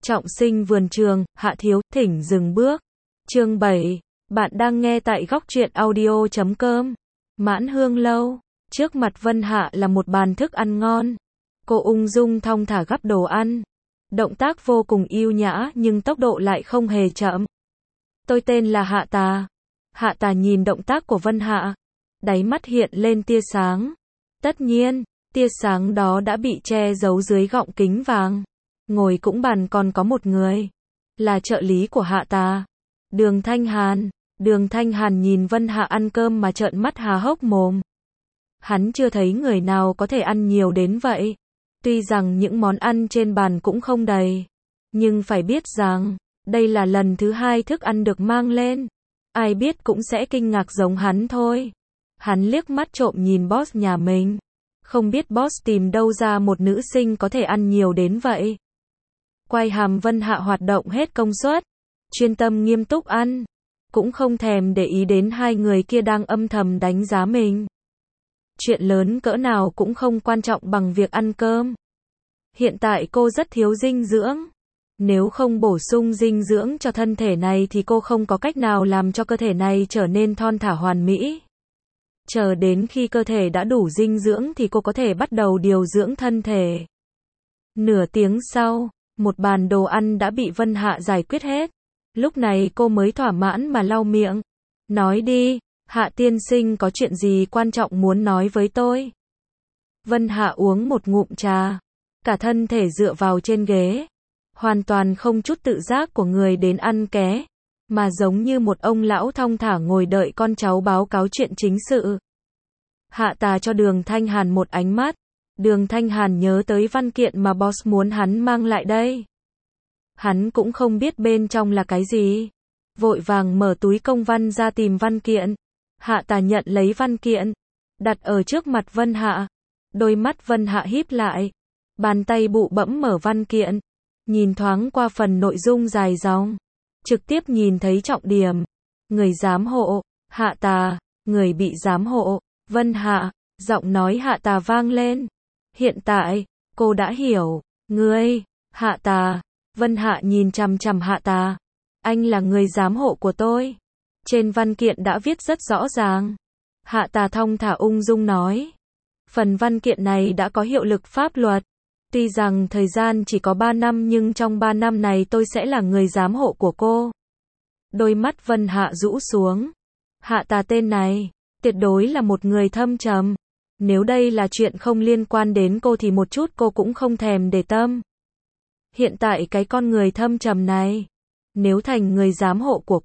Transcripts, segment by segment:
Trọng sinh vườn trường, Hạ Thiếu, thỉnh dừng bước. Chương 7. Bạn đang nghe tại góc truyện audio.com. Mãn Hương lâu. Trước mặt Vân Hạ là một bàn thức ăn ngon. Cô ung dung thong thả gắp đồ ăn. Động tác vô cùng yêu nhã nhưng tốc độ lại không hề chậm. Tôi tên là Hạ Tà. Hạ Tà nhìn động tác của Vân Hạ. Đáy mắt hiện lên tia sáng. Tất nhiên, tia sáng đó đã bị che giấu dưới gọng kính vàng. Ngồi cũng bàn còn có một người. Là trợ lý của Hạ Tà. Đường Thanh Hàn. Đường Thanh Hàn nhìn Vân Hạ ăn cơm mà trợn mắt há hốc mồm. Hắn chưa thấy người nào có thể ăn nhiều đến vậy. Tuy rằng những món ăn trên bàn cũng không đầy. Nhưng phải biết rằng, đây là lần thứ 2 thức ăn được mang lên. Ai biết cũng sẽ kinh ngạc giống hắn thôi. Hắn liếc mắt trộm nhìn boss nhà mình. Không biết boss tìm đâu ra một nữ sinh có thể ăn nhiều đến vậy. Quay hàm Vân Hạ hoạt động hết công suất. Chuyên tâm nghiêm túc ăn. Cũng không thèm để ý đến hai người kia đang âm thầm đánh giá mình. Chuyện lớn cỡ nào cũng không quan trọng bằng việc ăn cơm. Hiện tại cô rất thiếu dinh dưỡng. Nếu không bổ sung dinh dưỡng cho thân thể này thì cô không có cách nào làm cho cơ thể này trở nên thon thả hoàn mỹ. Chờ đến khi cơ thể đã đủ dinh dưỡng thì cô có thể bắt đầu điều dưỡng thân thể. Nửa tiếng sau, một bàn đồ ăn đã bị Vân Hạ giải quyết hết. Lúc này cô mới thỏa mãn mà lau miệng. Nói đi, Hạ tiên sinh có chuyện gì quan trọng muốn nói với tôi? Vân Hạ uống một ngụm trà. Cả thân thể dựa vào trên ghế. Hoàn toàn không chút tự giác của người đến ăn ké. Mà giống như một ông lão thong thả ngồi đợi con cháu báo cáo chuyện chính sự. Hạ Tà cho Đường Thanh Hàn một ánh mắt. Đường Thanh Hàn nhớ tới văn kiện mà boss muốn hắn mang lại đây. Hắn cũng không biết bên trong là cái gì. Vội vàng mở túi công văn ra tìm văn kiện. Hạ Tà nhận lấy văn kiện. Đặt ở trước mặt Vân Hạ. Đôi mắt Vân Hạ híp lại. Bàn tay bụ bẫm mở văn kiện. Nhìn thoáng qua phần nội dung dài dòng. Trực tiếp nhìn thấy trọng điểm. Người giám hộ. Hạ Tà. Người bị giám hộ. Vân Hạ. Giọng nói Hạ Tà vang lên. Hiện tại, cô đã hiểu. Ngươi. Hạ Tà. Vân Hạ nhìn chằm chằm Hạ Tà. Anh là người giám hộ của tôi. Trên văn kiện đã viết rất rõ ràng. Hạ Tà thong thả ung dung nói. Phần văn kiện này đã có hiệu lực pháp luật. Tuy rằng thời gian chỉ có 3 năm nhưng trong 3 năm này tôi sẽ là người giám hộ của cô. Đôi mắt Vân Hạ rũ xuống. Hạ Tà tên này, tuyệt đối là một người thâm trầm. Nếu đây là chuyện không liên quan đến cô thì một chút cô cũng không thèm để tâm. Hiện tại cái con người thâm trầm này, nếu thành người giám hộ của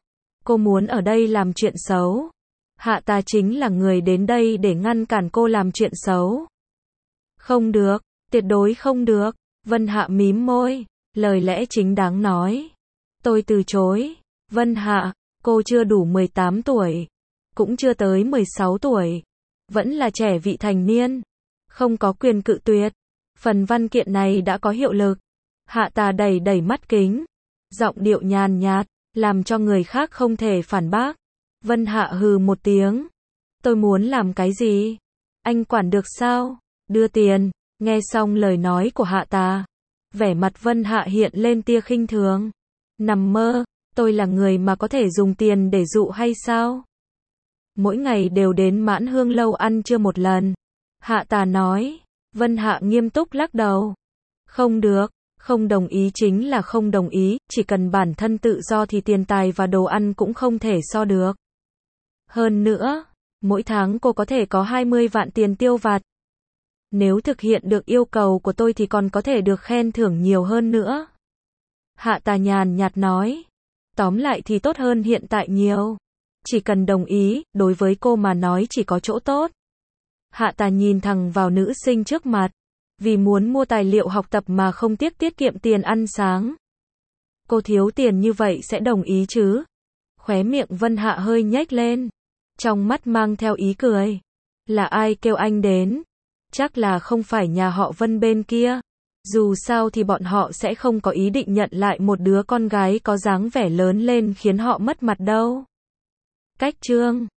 cô muốn ở đây làm chuyện xấu. Hạ Tà chính là người đến đây để ngăn cản cô làm chuyện xấu. Không được, tuyệt đối không được. Vân Hạ mím môi, lời lẽ chính đáng nói. Tôi từ chối. Vân Hạ, cô chưa đủ 18 tuổi, cũng chưa tới 16 tuổi, vẫn là trẻ vị thành niên, không có quyền cự tuyệt. Phần văn kiện này đã có hiệu lực. Hạ Tà đẩy đẩy mắt kính, giọng điệu nhàn nhạt, làm cho người khác không thể phản bác. Vân Hạ hừ một tiếng. Tôi muốn làm cái gì? Anh quản được sao? Đưa tiền. Nghe xong lời nói của Hạ Tà, vẻ mặt Vân Hạ hiện lên tia khinh thường. Nằm mơ, tôi là người mà có thể dùng tiền để dụ hay sao? Mỗi ngày đều đến Mãn Hương lâu ăn trưa một lần. Hạ Tà nói. Vân Hạ nghiêm túc lắc đầu. Không được, không đồng ý chính là không đồng ý, chỉ cần bản thân tự do thì tiền tài và đồ ăn cũng không thể so được. Hơn nữa, mỗi tháng cô có thể có 20 vạn tiền tiêu vặt. Nếu thực hiện được yêu cầu của tôi thì còn có thể được khen thưởng nhiều hơn nữa. Hạ Tà nhàn nhạt nói. Tóm lại thì tốt hơn hiện tại nhiều. Chỉ cần đồng ý, đối với cô mà nói chỉ có chỗ tốt. Hạ Tà nhìn thẳng vào nữ sinh trước mặt. Vì muốn mua tài liệu học tập mà không tiếc tiết kiệm tiền ăn sáng. Cô thiếu tiền như vậy sẽ đồng ý chứ? Khóe miệng Vân Hạ hơi nhếch lên. Trong mắt mang theo ý cười. Là ai kêu anh đến? Chắc là không phải nhà họ Vân bên kia. Dù sao thì bọn họ sẽ không có ý định nhận lại một đứa con gái có dáng vẻ lớn lên khiến họ mất mặt đâu. Cách chương